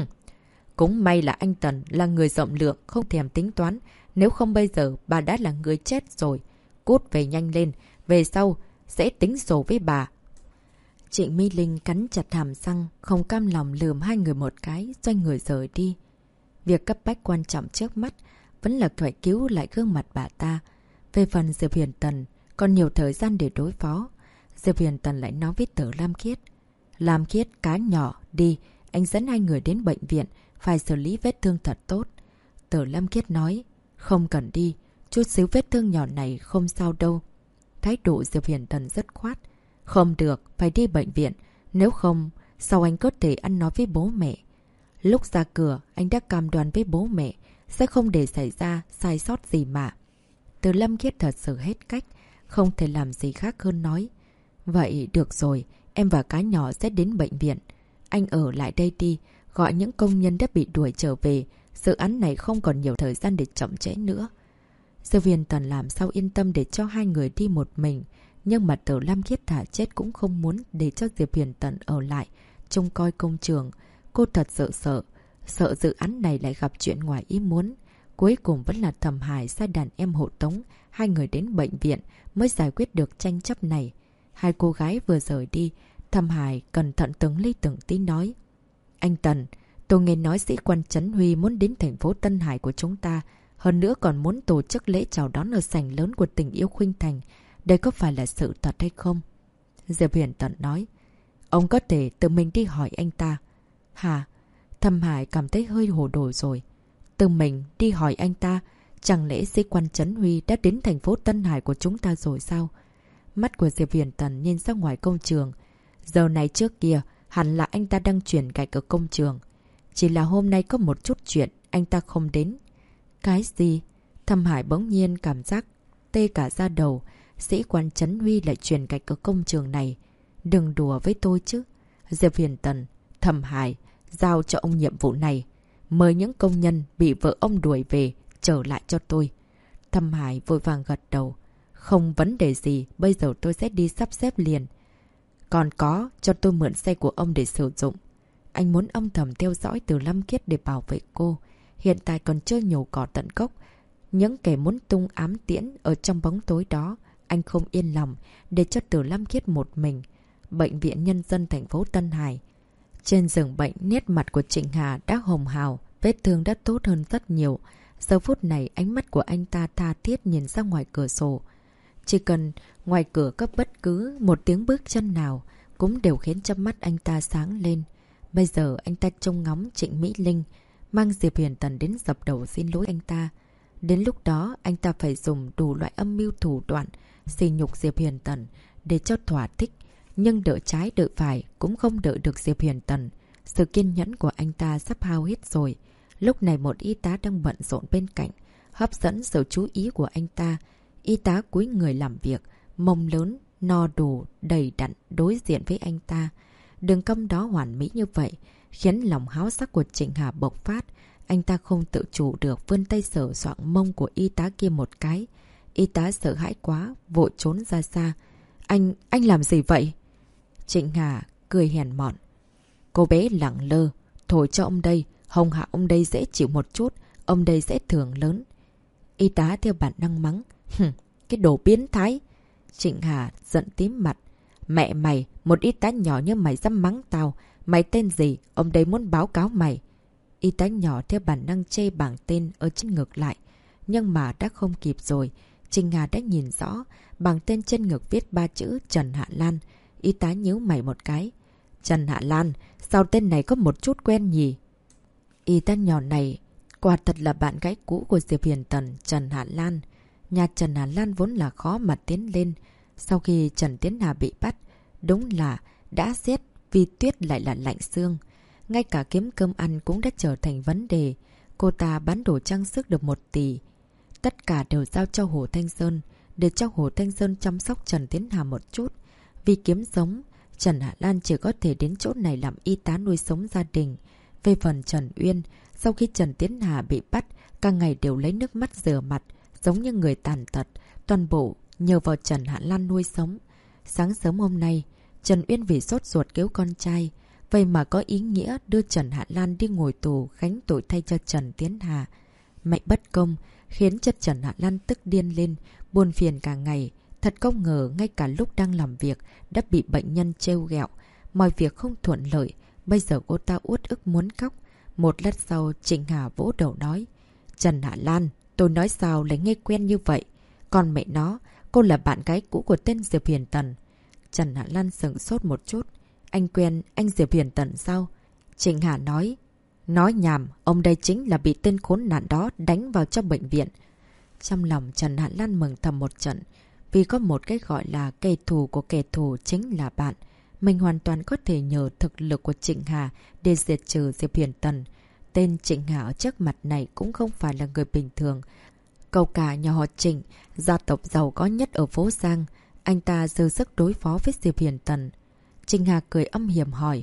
Cũng may là anh Tần là người rộng lượng, không thèm tính toán. Nếu không bây giờ bà đã là người chết rồi. Cút về nhanh lên, về sau sẽ tính sổ với bà. Trịnh Mỹ Linh cắn chặt hàm răng, không cam lòng lườm hai người một cái, xoay người rời đi. Việc cấp bách quan trọng trước mắt vẫn là phải cứu lại gương mặt bà ta. Về phần Diệp Huyền Tần, còn nhiều thời gian để đối phó. Diệp Huyền Tần lại nói với Tử Lam Khiết. Lam Khiết, cá nhỏ, đi, anh dẫn hai người đến bệnh viện, phải xử lý vết thương thật tốt. Tử Lam Khiết nói, không cần đi, chút xíu vết thương nhỏ này không sao đâu. Thái độ Diệp Huyền Tần rất khoát. Không được, phải đi bệnh viện. Nếu không, sao anh có thể ăn nói với bố mẹ? Lúc ra cửa, anh đã cam đoan với bố mẹ sẽ không để xảy ra sai sót gì mà. Từ Lâm Khiết thật sự hết cách, không thể làm gì khác hơn nói. Vậy được rồi, em và cá nhỏ sẽ đến bệnh viện. Anh ở lại đây đi, gọi những công nhân đã bị đuổi trở về. Dự án này không còn nhiều thời gian để chậm trễ nữa. Diệp Huyền Tần làm sao yên tâm để cho hai người đi một mình. Nhưng mà Tử Lam Khiết thả chết cũng không muốn để cho Diệp Huyền Tần ở lại trông coi công trường. Cô thật sự sợ dự án này lại gặp chuyện ngoài ý muốn. Cuối cùng vẫn là Thầm Hải sai đàn em hộ tống hai người đến bệnh viện mới giải quyết được tranh chấp này. Hai cô gái vừa rời đi, Thầm Hải cẩn thận từng ly từng tí nói. Anh Tần, tôi nghe nói sĩ quan Trấn Huy muốn đến thành phố Tân Hải của chúng ta. Hơn nữa còn muốn tổ chức lễ chào đón ở sảnh lớn của Tình Yêu Khuynh Thành. Đây có phải là sự thật hay không? Diệp Huyền Tần nói. Ông có thể tự mình đi hỏi anh ta. Hả? Thầm Hải cảm thấy hơi hồ đồ rồi. Tự mình đi hỏi anh ta? Chẳng lẽ sĩ quan Trấn Huy đã đến thành phố Tân Hải của chúng ta rồi sao? Mắt của Diệp Huyền Tần nhìn ra ngoài công trường. Giờ này trước kia, hẳn là anh ta đang chuyển gạch ở công trường. Chỉ là hôm nay có một chút chuyện, anh ta không đến. Cái gì? Thầm Hải bỗng nhiên cảm giác tê cả da đầu. Sĩ quan Trấn Huy lại chuyển gạch ở công trường này. Đừng đùa với tôi chứ. Diệp Huyền Tần, Thầm Hải, giao cho ông nhiệm vụ này. Mời những công nhân bị vợ ông đuổi về, trở lại cho tôi. Thầm Hải vội vàng gật đầu. Không vấn đề gì, bây giờ tôi sẽ đi sắp xếp liền. Còn có, cho tôi mượn xe của ông để sử dụng. Anh muốn âm thầm theo dõi Từ Lâm Khiết để bảo vệ cô. Hiện tại còn chưa nhổ cỏ tận gốc. Những kẻ muốn tung ám tiễn ở trong bóng tối đó, anh không yên lòng để cho Từ Lâm Khiết một mình. Bệnh viện Nhân dân thành phố Tân Hải. Trên giường bệnh, nét mặt của Trịnh Hà đã hồng hào, vết thương đã tốt hơn rất nhiều. Giờ phút này, ánh mắt của anh ta tha thiết nhìn ra ngoài cửa sổ. Chỉ cần ngoài cửa có bất cứ một tiếng bước chân nào cũng đều khiến cho mắt anh ta sáng lên. Bây giờ anh ta trông ngóng Trịnh Mỹ Linh, mang Diệp Huyền Tần đến dập đầu xin lỗi anh ta. Đến lúc đó, anh ta phải dùng đủ loại âm mưu thủ đoạn, xỉ nhục Diệp Huyền Tần để cho thỏa thích. Nhưng đợi trái đợi phải cũng không đợi được Diệp Huyền Tần. Sự kiên nhẫn của anh ta sắp hao hết rồi. Lúc này một y tá đang bận rộn bên cạnh, hấp dẫn sự chú ý của anh ta. Y tá cúi người làm việc, mông lớn, no đủ, đầy đặn đối diện với anh ta. Đường cong đó hoàn mỹ như vậy, khiến lòng háo sắc của Trịnh Hà bộc phát. Anh ta không tự chủ được vươn tay sờ soạng mông của y tá kia một cái. Y tá sợ hãi quá, vội trốn ra xa. Anh làm gì vậy? Trịnh Hà cười hèn mọn. Cô bé lẳng lơ, thổi cho ông đây, hồng hạ ông đây dễ chịu một chút, ông đây sẽ thưởng lớn. Y tá theo bản năng mắng. Cái đồ biến thái. Trịnh Hà giận tím mặt. Mẹ mày, một y tá nhỏ như mày dám mắng tao. Mày tên gì? Ông đây muốn báo cáo mày. Y tá nhỏ theo bản năng chê bảng tên ở trên ngực lại. Nhưng mà đã không kịp rồi. Trình Hà đã nhìn rõ. Bảng tên trên ngực viết 3 chữ Trần Hạ Lan. Y tá nhíu mày một cái. Trần Hạ Lan, sao tên này có một chút quen nhỉ? Y tá nhỏ này quả thật là bạn gái cũ của Diệp Huyền Tần, Trần Hạ Lan. Nhà Trần Hạ Lan vốn là khó mà tiến lên. Sau khi Trần Tiến Hà bị bắt, đúng là đã giết vì tuyết lại là lạnh xương. Ngay cả kiếm cơm ăn cũng đã trở thành vấn đề. Cô ta bán đồ trang sức được 1 tỷ. Tất cả đều giao cho Hồ Thanh Sơn, để cho Hồ Thanh Sơn chăm sóc Trần Tiến Hà một chút. Vì kiếm sống, Trần Hạ Lan chỉ có thể đến chỗ này làm y tá nuôi sống gia đình. Về phần Trần Uyên, sau khi Trần Tiến Hà bị bắt, cả ngày đều lấy nước mắt rửa mặt, giống như người tàn tật, toàn bộ nhờ vào Trần Hạ Lan nuôi sống. Sáng sớm hôm nay, Trần Uyên vì sốt ruột cứu con trai, vậy mà có ý nghĩa đưa Trần Hạ Lan đi ngồi tù gánh tội thay cho Trần Tiến Hà. Mạnh bất công, khiến cho Trần Hạ Lan tức điên lên, buồn phiền cả ngày. Thật không ngờ ngay cả lúc đang làm việc đã bị bệnh nhân trêu ghẹo, mọi việc không thuận lợi. Bây giờ cô ta uất ức muốn khóc. Một lát sau, Trịnh Hà vỗ đầu nói. Trần Hạ Lan, tôi nói sao lại nghe quen như vậy? Còn mẹ nó, cô là bạn gái cũ của tên Diệp Huyền Tần. Trần Hạ Lan sững sốt một chút. Anh quen anh Diệp Huyền Tần sao? Trịnh Hà nói. Nói nhảm, ông đây chính là bị tên khốn nạn đó đánh vào trong bệnh viện. Trong lòng Trần Hạ Lan mừng thầm một trận. Vì có một cái gọi là kẻ thù của kẻ thù chính là bạn. Mình hoàn toàn có thể nhờ thực lực của Trịnh Hà để diệt trừ Diệp Huyền Tần. Tên Trịnh Hà ở trước mặt này cũng không phải là người bình thường. Cậu cả nhà họ Trịnh, gia tộc giàu có nhất ở phố Giang. Anh ta dư sức đối phó với Diệp Huyền Tần. Trịnh Hà cười âm hiểm hỏi.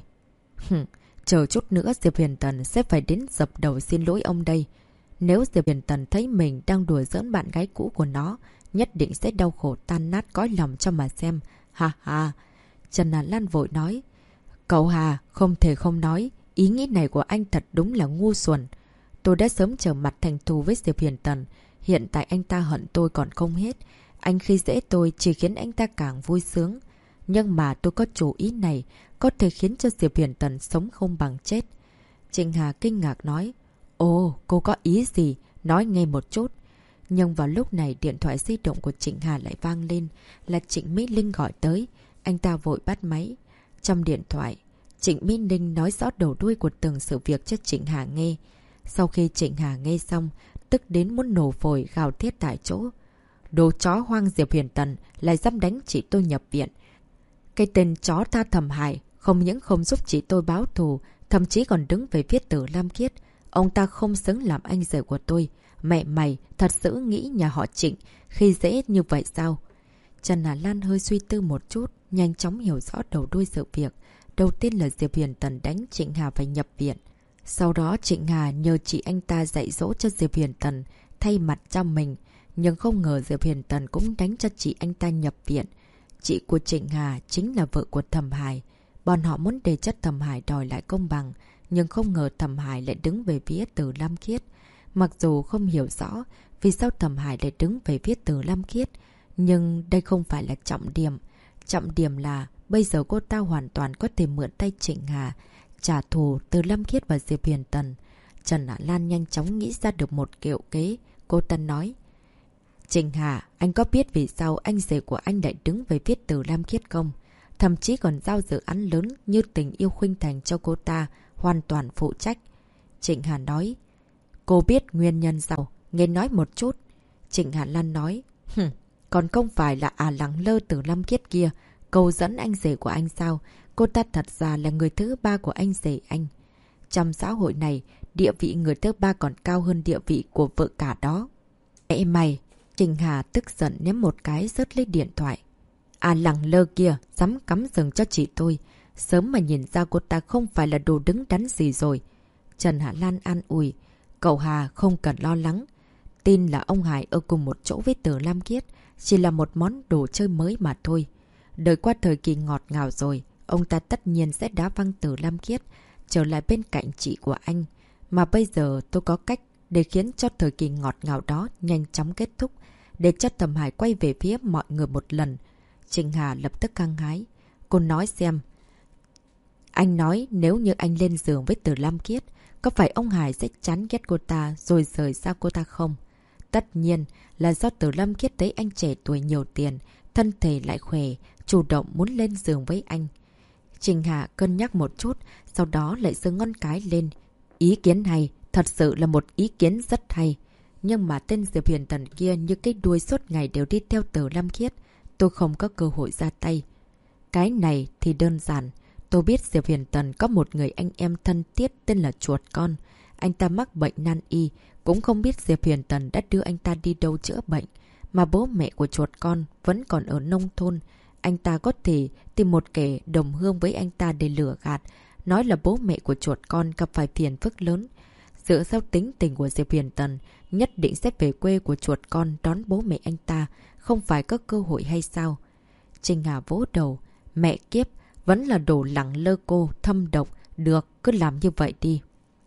Chờ chút nữa Diệp Huyền Tần sẽ phải đến dập đầu xin lỗi ông đây. Nếu Diệp Huyền Tần thấy mình đang đùa giỡn bạn gái cũ của nó, nhất định sẽ đau khổ tan nát cõi lòng cho mà xem. Ha ha. Trần Hạ Lan vội nói. Cậu Hà, không thể không nói. Ý nghĩ này của anh thật đúng là ngu xuẩn. Tôi đã sớm trở mặt thành thù với Diệp Huyền Tần. Hiện tại anh ta hận tôi còn không hết. Anh khi dễ tôi chỉ khiến anh ta càng vui sướng. Nhưng mà tôi có chủ ý này, có thể khiến cho Diệp Huyền Tần sống không bằng chết. Trịnh Hà kinh ngạc nói. Ồ, cô có ý gì? Nói nghe một chút. Nhưng vào lúc này điện thoại di động của Trịnh Hà lại vang lên. Là Trịnh Mỹ Linh gọi tới. Anh ta vội bắt máy. Trong điện thoại, Trịnh Mỹ Linh nói rõ đầu đuôi của từng sự việc cho Trịnh Hà nghe. Sau khi Trịnh Hà nghe xong, tức đến muốn nổ phổi gào thét tại chỗ. Đồ chó hoang Diệp Huyền Tần lại dám đánh chị tôi nhập viện. Cái tên chó tha thầm hại không những không giúp chị tôi báo thù, thậm chí còn đứng về phía Tử Lam Khiết. Ông ta không xứng làm anh rể của tôi. Mẹ mày thật sự nghĩ nhà họ Trịnh khi dễ như vậy sao? Trần Hạ Lan hơi suy tư một chút, nhanh chóng hiểu rõ đầu đuôi sự việc. Đầu tiên là Diệp Huyền Tần đánh Trịnh Hà phải nhập viện. Sau đó Trịnh Hà nhờ chị anh ta dạy dỗ cho Diệp Huyền Tần thay mặt cho mình. Nhưng không ngờ Diệp Huyền Tần cũng đánh cho chị anh ta nhập viện. Chị của Trịnh Hà chính là vợ của Thẩm Hải. Bọn họ muốn đề chất Thẩm Hải đòi lại công bằng. Nhưng không ngờ Thẩm Hải lại đứng về phía Từ Lam Khiết. Mặc dù không hiểu rõ vì sao Thẩm Hải lại đứng về phía Từ Lam Khiết. Nhưng đây không phải là trọng điểm. Trọng điểm là bây giờ cô ta hoàn toàn có thể mượn tay Trịnh Hà trả thù Từ Lam Khiết và Diệp Huyền Tần. Trần Hạ Lan nhanh chóng nghĩ ra được một kiểu kế. Cô ta nói. Trịnh Hà, anh có biết vì sao anh rể của anh lại đứng về phía Từ Lam Khiết không? Thậm chí còn giao dự án lớn như Tình Yêu Khuynh Thành cho cô ta hoàn toàn phụ trách. Trịnh Hà nói. Cô biết nguyên nhân sao? Nghe nói một chút. Trịnh Hạ Lan nói. Còn không phải là lẳng lơ Từ Lam Khiết kia cầu dẫn anh rể của anh sao? Cô ta thật ra là người thứ ba của anh rể anh. Trong xã hội này, địa vị người thứ ba còn cao hơn địa vị của vợ cả đó. Mẹ mày! Trịnh Hà tức giận ném một cái rớt lấy điện thoại. Lẳng lơ kia, dám cắm sừng cho chị tôi. Sớm mà nhìn ra cô ta không phải là đồ đứng đắn gì rồi. Trần Hạ Lan an ủi. Cậu Hà không cần lo lắng. Tin là ông Hải ở cùng một chỗ với Từ Lam Khiết. Chỉ là một món đồ chơi mới mà thôi. Đợi qua thời kỳ ngọt ngào rồi, ông ta tất nhiên sẽ đá văng Từ Lam Khiết trở lại bên cạnh chị của anh. Mà bây giờ tôi có cách để khiến cho thời kỳ ngọt ngào đó nhanh chóng kết thúc, để cho Thẩm Hải quay về phía mọi người một lần. Trịnh Hà lập tức căng hái. Cô nói xem. Anh nói nếu như anh lên giường với Từ Lam Khiết, có phải ông Hải sẽ chán ghét cô ta rồi rời xa cô ta không? Tất nhiên là do Tử Lâm Khiết thấy anh trẻ tuổi nhiều tiền, thân thể lại khỏe, chủ động muốn lên giường với anh. Trình Hạ cân nhắc một chút, sau đó lại giơ ngón cái lên. Ý kiến này, thật sự là một ý kiến rất hay. Nhưng mà tên Diệp Huyền Tần kia như cái đuôi suốt ngày đều đi theo Tử Lâm Khiết. Tôi không có cơ hội ra tay. Cái này thì đơn giản. Tôi biết Diệp Huyền Tần có một người anh em thân thiết tên là Chuột Con. Anh ta mắc bệnh nan y. Cũng không biết Diệp Huyền Tần đã đưa anh ta đi đâu chữa bệnh. Mà bố mẹ của Chuột Con vẫn còn ở nông thôn. Anh ta có thể tìm một kẻ đồng hương với anh ta để lừa gạt. Nói là bố mẹ của Chuột Con gặp phải phiền phức lớn. Dựa theo tính tình của Diệp Huyền Tần, nhất định sẽ về quê của Chuột Con đón bố mẹ anh ta. Không phải có cơ hội hay sao? Trình Hà vỗ đầu. Mẹ kiếp, vẫn là đồ lẳng lơ cô, thâm độc. Được, cứ làm như vậy đi.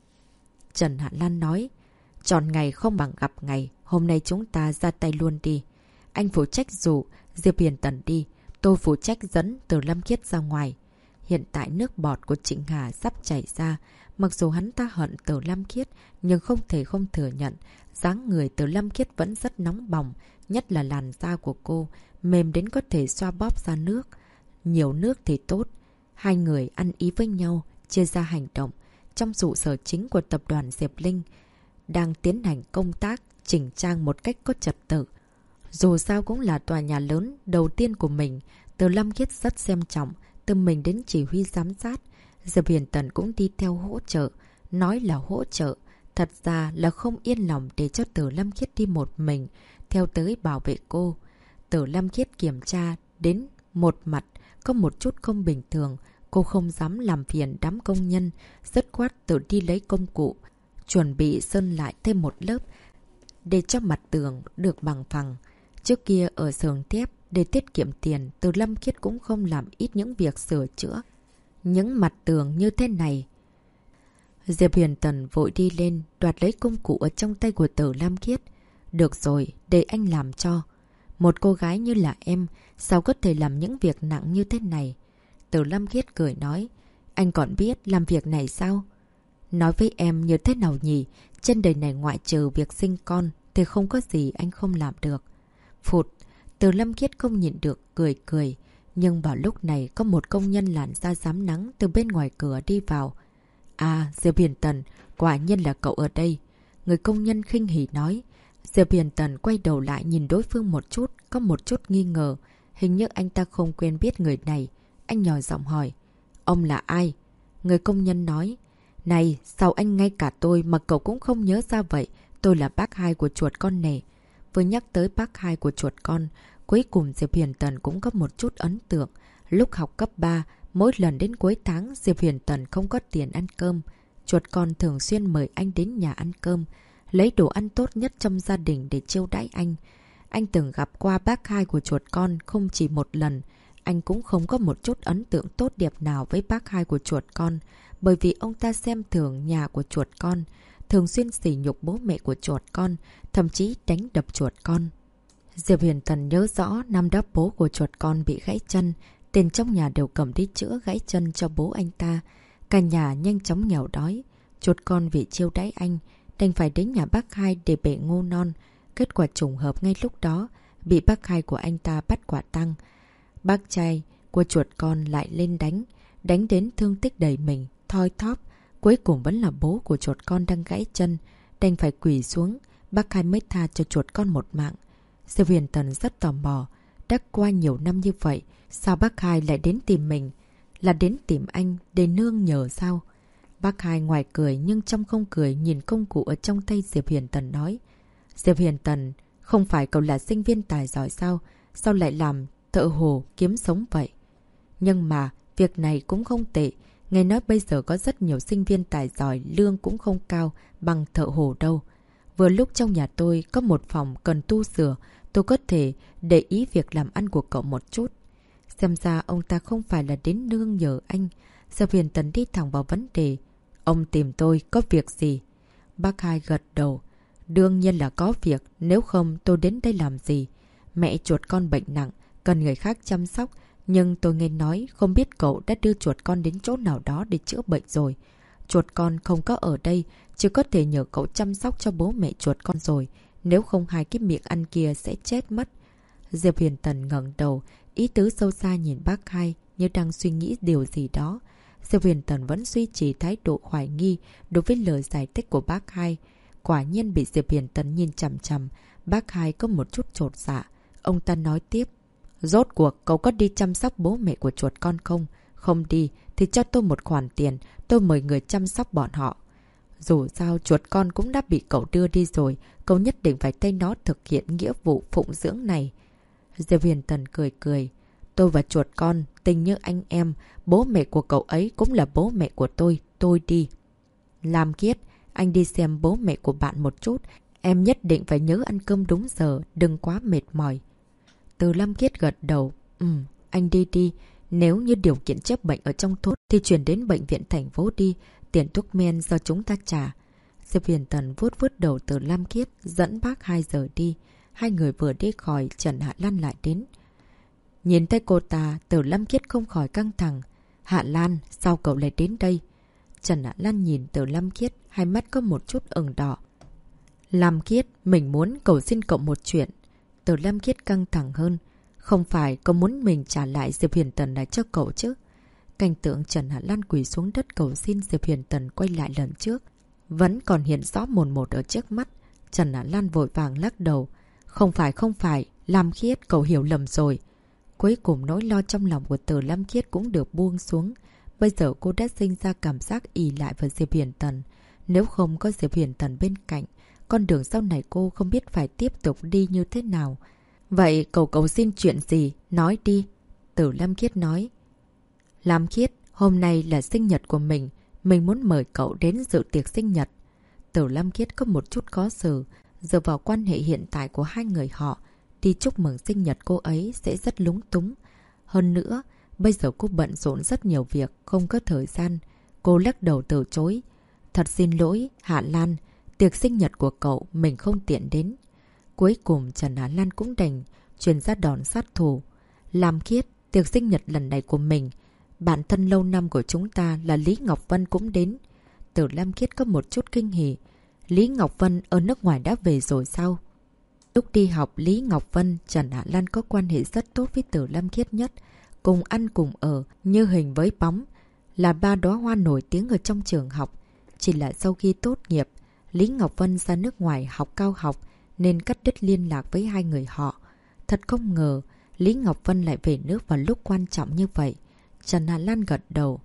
Trần Hạ Lan nói. Chọn ngày không bằng gặp ngày. Hôm nay chúng ta ra tay luôn đi. Anh phụ trách rủ Diệp Huyền Tần đi. Tôi phụ trách dẫn Tử Lâm Khiết ra ngoài. Hiện tại nước bọt của Trịnh Hà sắp chảy ra. Mặc dù hắn ta hận Tử Lâm Khiết, nhưng không thể không thừa nhận. Dáng người Tử Lâm Khiết vẫn rất nóng bỏng. Nhất là làn da của cô. Mềm đến có thể xoa bóp ra nước. Nhiều nước thì tốt. Hai người ăn ý với nhau, chia ra hành động. Trong trụ sở chính của tập đoàn Diệp Linh, đang tiến hành công tác chỉnh trang một cách có trật tự. Dù sao cũng là tòa nhà lớn đầu tiên của mình, Tử Lâm Khiết rất xem trọng, từ mình đến chỉ huy giám sát. Diệp Huyền Tần cũng đi theo hỗ trợ. Nói là hỗ trợ, thật ra là không yên lòng để cho Tử Lâm Khiết đi một mình, theo tới bảo vệ cô. Tử Lâm Khiết kiểm tra đến một mặt, có một chút không bình thường. Cô không dám làm phiền đám công nhân, dứt khoát tự đi lấy công cụ, chuẩn bị sơn lại thêm một lớp, để cho mặt tường được bằng phẳng. Trước kia ở xưởng thép, để tiết kiệm tiền, Tử Lâm Khiết cũng không làm ít những việc sửa chữa những mặt tường như thế này. Diệp Huyền Tần vội đi lên, đoạt lấy công cụ ở trong tay của Tử Lâm Khiết. Được rồi, để anh làm cho. Một cô gái như là em, sao có thể làm những việc nặng như thế này? Tử Lâm Khiết cười nói. Anh còn biết làm việc này sao? Nói với em như thế nào nhỉ? Trên đời này ngoại trừ việc sinh con thì không có gì anh không làm được. Phụt, Tử Lâm Khiết không nhịn được, cười cười. Nhưng vào lúc này có một công nhân làn da rám nắng từ bên ngoài cửa đi vào. À, Diệp Huyền Tần, quả nhiên là cậu ở đây. Người công nhân khinh hỉ nói. Diệp Huyền Tần quay đầu lại nhìn đối phương một chút, có một chút nghi ngờ. Hình như anh ta không quen biết người này. Anh nhỏ giọng hỏi. Ông là ai? Người công nhân nói. Này, sao anh ngay cả tôi mà cậu cũng không nhớ ra vậy? Tôi là bác hai của Chuột Con nè. Vừa nhắc tới bác hai của Chuột Con, cuối cùng Diệp Huyền Tần cũng có một chút ấn tượng. Lúc học cấp 3, mỗi lần đến cuối tháng, Diệp Huyền Tần không có tiền ăn cơm. Chuột Con thường xuyên mời anh đến nhà ăn cơm, lấy đồ ăn tốt nhất trong gia đình để chiêu đãi anh. Anh từng gặp qua bác hai của Chuột Con không chỉ một lần. Anh cũng không có một chút ấn tượng tốt đẹp nào với bác hai của Chuột Con, bởi vì ông ta xem thường nhà của Chuột Con, thường xuyên sỉ nhục bố mẹ của Chuột Con, thậm chí đánh đập Chuột Con. Diệp Huyền Tần nhớ rõ năm đó bố của Chuột Con bị gãy chân, tiền trong nhà đều cầm đi chữa gãy chân cho bố anh ta. Cả nhà nhanh chóng nghèo đói. Chuột Con vì chiêu đãi anh, đành phải đến nhà bác hai để bể ngô non. Kết quả trùng hợp ngay lúc đó, bị bác hai của anh ta bắt quả tang. Bác trai của Chuột Con lại lên đánh đến thương tích đầy mình, thoi thóp. Cuối cùng vẫn là bố của Chuột Con đang gãy chân, đành phải quỳ xuống, bác hai mới tha cho Chuột Con một mạng. Diệp Huyền Tần rất tò mò, đã qua nhiều năm như vậy, sao bác hai lại đến tìm mình? Là đến tìm anh để nương nhờ sao? Bác hai ngoài cười nhưng trong không cười nhìn công cụ ở trong tay Diệp Huyền Tần nói. Diệp Huyền Tần, không phải cậu là sinh viên tài giỏi sao? Sao lại làm thợ hồ kiếm sống vậy? Nhưng mà, việc này cũng không tệ. Nghe nói bây giờ có rất nhiều sinh viên tài giỏi, lương cũng không cao bằng thợ hồ đâu. Vừa lúc trong nhà tôi có một phòng cần tu sửa, tôi có thể để ý việc làm ăn của cậu một chút. Xem ra ông ta không phải là đến nương nhờ anh. Diệp Huyền Tần đi thẳng vào vấn đề. Ông tìm tôi có việc gì? Bác hai gật đầu. Đương nhiên là có việc, nếu không tôi đến đây làm gì? Mẹ Chuột Con bệnh nặng, cần người khác chăm sóc. Nhưng tôi nghe nói không biết cậu đã đưa Chuột Con đến chỗ nào đó để chữa bệnh rồi. chuột con không có ở đây, chỉ có thể nhờ cậu chăm sóc cho bố mẹ chuột con rồi. Nếu không hai cái miệng ăn kia sẽ chết mất. Diệp Huyền Tần ngẩng đầu, ý tứ sâu xa nhìn bác hai như đang suy nghĩ điều gì đó. Diệp Huyền Tần vẫn duy trì thái độ hoài nghi đối với lời giải thích của bác hai. Quả nhiên bị Diệp Huyền Tần nhìn chằm chằm, bác hai có một chút chột dạ. Ông ta nói tiếp. Rốt cuộc cậu có đi chăm sóc bố mẹ của chuột con không? Không đi thì cho tôi một khoản tiền, tôi mời người chăm sóc bọn họ. Dù sao chuột con cũng đã bị cậu đưa đi rồi, cậu nhất định phải thay nó thực hiện nghĩa vụ phụng dưỡng này. Diệp Huyền Tần cười cười. Tôi và chuột con tình như anh em, bố mẹ của cậu ấy cũng là bố mẹ của tôi đi. Lam Khiết, anh đi xem bố mẹ của bạn một chút, em nhất định phải nhớ ăn cơm đúng giờ, đừng quá mệt mỏi. Từ Lam Khiết gật đầu. Anh đi đi. Nếu như điều kiện chữa bệnh ở trong thôn thì chuyển đến bệnh viện thành phố đi. Tiền thuốc men do chúng ta trả. Diệp Huyền Tần vuốt đầu Từ Lam Khiết, dẫn bác hai giờ đi. Hai người vừa đi khỏi, Trần Hạ Lan lại đến. Nhìn thấy cô ta, Từ Lam Khiết không khỏi căng thẳng. Hạ Lan, sao cậu lại đến đây? Trần Hạ Lan nhìn Từ Lam Khiết, hai mắt có một chút ửng đỏ. Lam Khiết, mình muốn cầu xin cậu một chuyện. Từ Lam Khiết căng thẳng hơn. Không phải cậu muốn mình trả lại Diệp Huyền Tần lại cho cậu chứ? Cảnh tượng Trần Hạ Lan quỳ xuống đất cầu xin Diệp Huyền Tần quay lại lần trước vẫn còn hiện rõ mồn một ở trước mắt. Trần Hạ Lan vội vàng lắc đầu. Không phải, Lam Khiết, cậu hiểu lầm rồi. Cuối cùng nỗi lo trong lòng của Từ Lam Khiết cũng được buông xuống. Bây giờ cô đã sinh ra cảm giác ỷ lại vào Diệp Huyền Tần. Nếu không có Diệp Huyền Tần bên cạnh, con đường sau này cô không biết phải tiếp tục đi như thế nào. Vậy cậu cầu xin chuyện gì? Nói đi. Từ Lam Khiết nói. Lam Khiết, hôm nay là sinh nhật của mình muốn mời cậu đến dự tiệc sinh nhật. Từ Lam Khiết có một chút khó xử. Dựa vào quan hệ hiện tại của hai người họ, đi chúc mừng sinh nhật cô ấy sẽ rất lúng túng. Hơn nữa, bây giờ cô bận rộn rất nhiều việc, không có thời gian. Cô lắc đầu từ chối. Thật xin lỗi, Hạ Lan, tiệc sinh nhật của cậu mình không tiện đến. Cuối cùng Trần Hạ Lan cũng đành truyền ra đòn sát thủ. Lam Khiết, tiệc sinh nhật lần này của mình, bạn thân lâu năm của chúng ta là Lý Ngọc Vân cũng đến. Từ Lam Khiết có một chút kinh hỉ. Lý Ngọc Vân ở nước ngoài đã về rồi sao? Lúc đi học, Lý Ngọc Vân, Trần Hạ Lan có quan hệ rất tốt với Từ Lam Khiết nhất. Cùng ăn cùng ở, như hình với bóng. Là ba đóa hoa nổi tiếng ở trong trường học. Chỉ là sau khi tốt nghiệp, Lý Ngọc Vân ra nước ngoài học cao học nên cắt đứt liên lạc với hai người họ. Thật không ngờ, Lý Ngọc Vân lại về nước vào lúc quan trọng như vậy. Trần Hạ Lan gật đầu.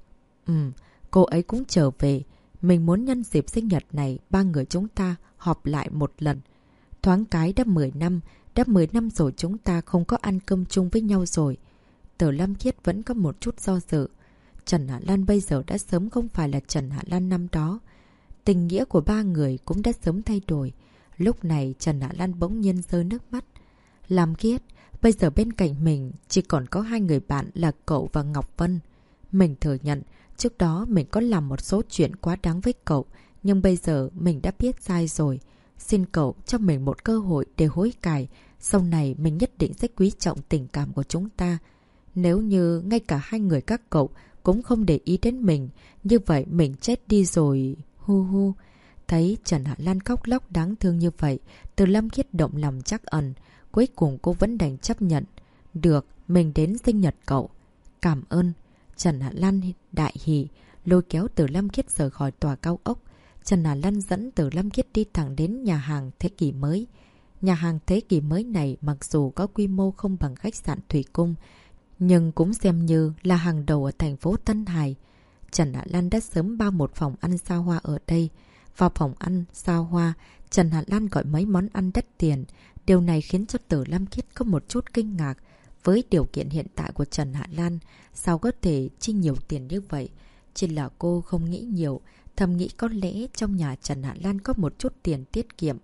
Cô ấy cũng trở về. Mình muốn nhân dịp sinh nhật này, ba người chúng ta họp lại một lần. Thoáng cái đã 10 năm rồi chúng ta không có ăn cơm chung với nhau rồi. Từ Lam Khiết vẫn có một chút do dự. Trần Hạ Lan bây giờ đã sớm không phải là Trần Hạ Lan năm đó. Tình nghĩa của ba người cũng đã sớm thay đổi. Lúc này Trần Hạ Lan bỗng nhiên rơi nước mắt. Lam Khiết, bây giờ bên cạnh mình chỉ còn có hai người bạn là cậu và Ngọc Vân. Mình thừa nhận, trước đó mình có làm một số chuyện quá đáng với cậu, nhưng bây giờ mình đã biết sai rồi. Xin cậu cho mình một cơ hội để hối cải. Sau này mình nhất định sẽ quý trọng tình cảm của chúng ta. Nếu như ngay cả hai người các cậu cũng không để ý đến mình, như vậy mình chết đi rồi. Hu hu. Thấy Trần Hạ Lan khóc lóc đáng thương như vậy, Từ Lam Khiết động lòng trắc ẩn. Cuối cùng cô vẫn đành chấp nhận. Được, mình đến sinh nhật cậu. Cảm ơn. Trần Hạ Lan đại hỉ, lôi kéo Từ Lam Khiết rời khỏi tòa cao ốc. Trần Hạ Lan dẫn Từ Lam Khiết đi thẳng đến nhà hàng thế kỷ mới. Nhà hàng thế kỷ mới này mặc dù có quy mô không bằng khách sạn Thủy Cung, nhưng cũng xem như là hàng đầu ở thành phố Tân Hải. Trần Hạ Lan đã sớm bao một phòng ăn xa hoa ở đây. Vào phòng ăn xa hoa, Trần Hạ Lan gọi mấy món ăn đắt tiền. Điều này khiến cho Từ Lam Khiết có một chút kinh ngạc. Với điều kiện hiện tại của Trần Hạ Lan, sao có thể chi nhiều tiền như vậy? Chỉ là cô không nghĩ nhiều, thầm nghĩ có lẽ trong nhà Trần Hạ Lan có một chút tiền tiết kiệm.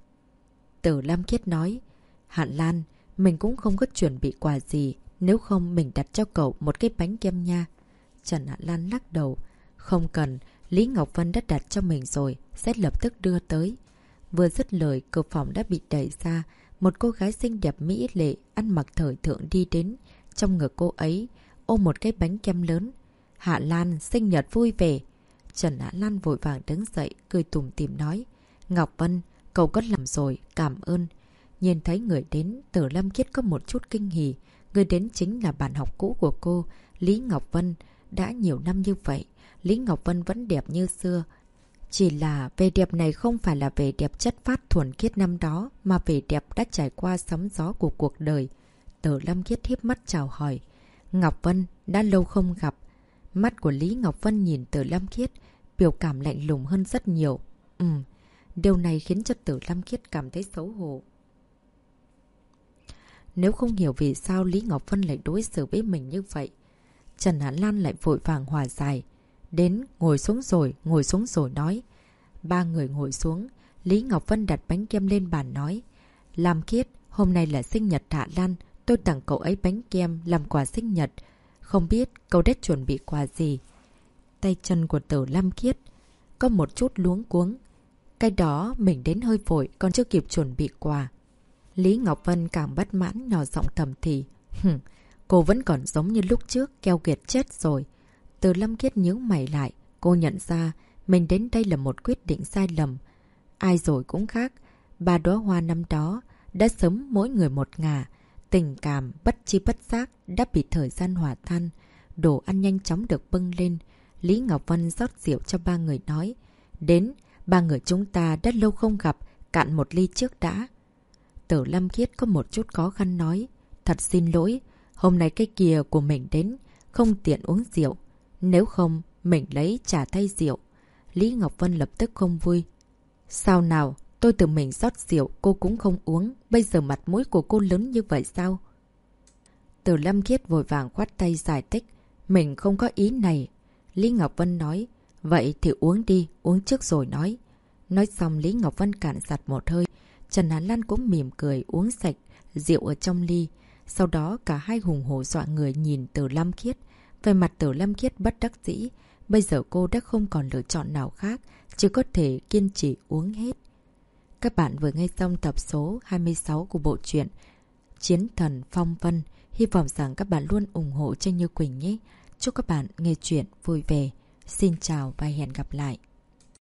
Từ Lam Khiết nói, Hạ Lan, mình cũng không có chuẩn bị quà gì, nếu không mình đặt cho cậu một cái bánh kem nha. Trần Hạ Lan lắc đầu, không cần, Lý Ngọc Vân đã đặt cho mình rồi, sẽ lập tức đưa tới. Vừa dứt lời, cửa phòng đã bị đẩy ra. Một cô gái xinh đẹp mỹ lệ, ăn mặc thời thượng đi đến. Trong ngực cô ấy, ôm một cái bánh kem lớn. Hạ Lan, sinh nhật vui vẻ. Trần Á Lan vội vàng đứng dậy, cười tủm tỉm nói. Ngọc Vân, cậu có làm rồi, cảm ơn. Nhìn thấy người đến, Tử Lâm Khiết có một chút kinh hỉ. Người đến chính là bạn học cũ của cô, Lý Ngọc Vân. Đã nhiều năm như vậy, Lý Ngọc Vân vẫn đẹp như xưa. Chỉ là vẻ đẹp này không phải là vẻ đẹp chất phát thuần khiết năm đó, mà vẻ đẹp đã trải qua sóng gió của cuộc đời. Tử Lâm Khiết híp mắt chào hỏi. Ngọc Vân, đã lâu không gặp. Mắt của Lý Ngọc Vân nhìn Tử Lâm Khiết, biểu cảm lạnh lùng hơn rất nhiều. Điều này khiến cho Tử Lâm Khiết cảm thấy xấu hổ. Nếu không hiểu vì sao Lý Ngọc Vân lại đối xử với mình như vậy, Trần Á Lan lại vội vàng hòa giải. Đến, ngồi xuống rồi nói. Ba người ngồi xuống, Lý Ngọc Vân đặt bánh kem lên bàn nói. Lam Khiết, hôm nay là sinh nhật Hạ Lan, tôi tặng cậu ấy bánh kem làm quà sinh nhật. Không biết cậu đã chuẩn bị quà gì? Tay chân của Tử Lâm Khiết có một chút luống cuống. Cái đó mình đến hơi vội, còn chưa kịp chuẩn bị quà. Lý Ngọc Vân càng bất mãn, nhỏ giọng thầm thì. Cô vẫn còn giống như lúc trước, keo kiệt chết rồi. Tử Lâm Khiết nhíu mày lại, cô nhận ra mình đến đây là một quyết định sai lầm. Ai rồi cũng khác, ba đóa hoa năm đó đã sớm mỗi người một ngả. Tình cảm bất chi bất giác đã bị thời gian hòa tan. Đồ ăn nhanh chóng được bưng lên. Lý Ngọc Vân rót rượu cho ba người nói. Đến, ba người chúng ta đã lâu không gặp, cạn một ly trước đã. Tử Lâm Khiết có một chút khó khăn nói. Thật xin lỗi, hôm nay cái kia của mình đến, không tiện uống rượu. Nếu không, mình lấy trà thay rượu. Lý Ngọc Vân lập tức không vui. Sao nào, tôi tự mình rót rượu, cô cũng không uống. Bây giờ mặt mũi của cô lớn như vậy sao? Tử Lâm Khiết vội vàng khoát tay giải thích. Mình không có ý này. Lý Ngọc Vân nói. Vậy thì uống đi, uống trước rồi nói. Nói xong Lý Ngọc Vân cạn sạch một hơi. Trần Á Lan cũng mỉm cười uống sạch rượu ở trong ly. Sau đó cả hai hùng hổ dọa người nhìn Tử Lâm Khiết. Về mặt Tử Lâm Khiết bất đắc dĩ. Bây giờ cô đã không còn lựa chọn nào khác, chỉ có thể kiên trì uống hết. Các bạn vừa nghe xong tập số 26 của bộ truyện Chiến Thần Phong Vân. Hy vọng rằng các bạn luôn ủng hộ cho Như Quỳnh nhé. Chúc các bạn nghe chuyện vui vẻ. Xin chào và hẹn gặp lại.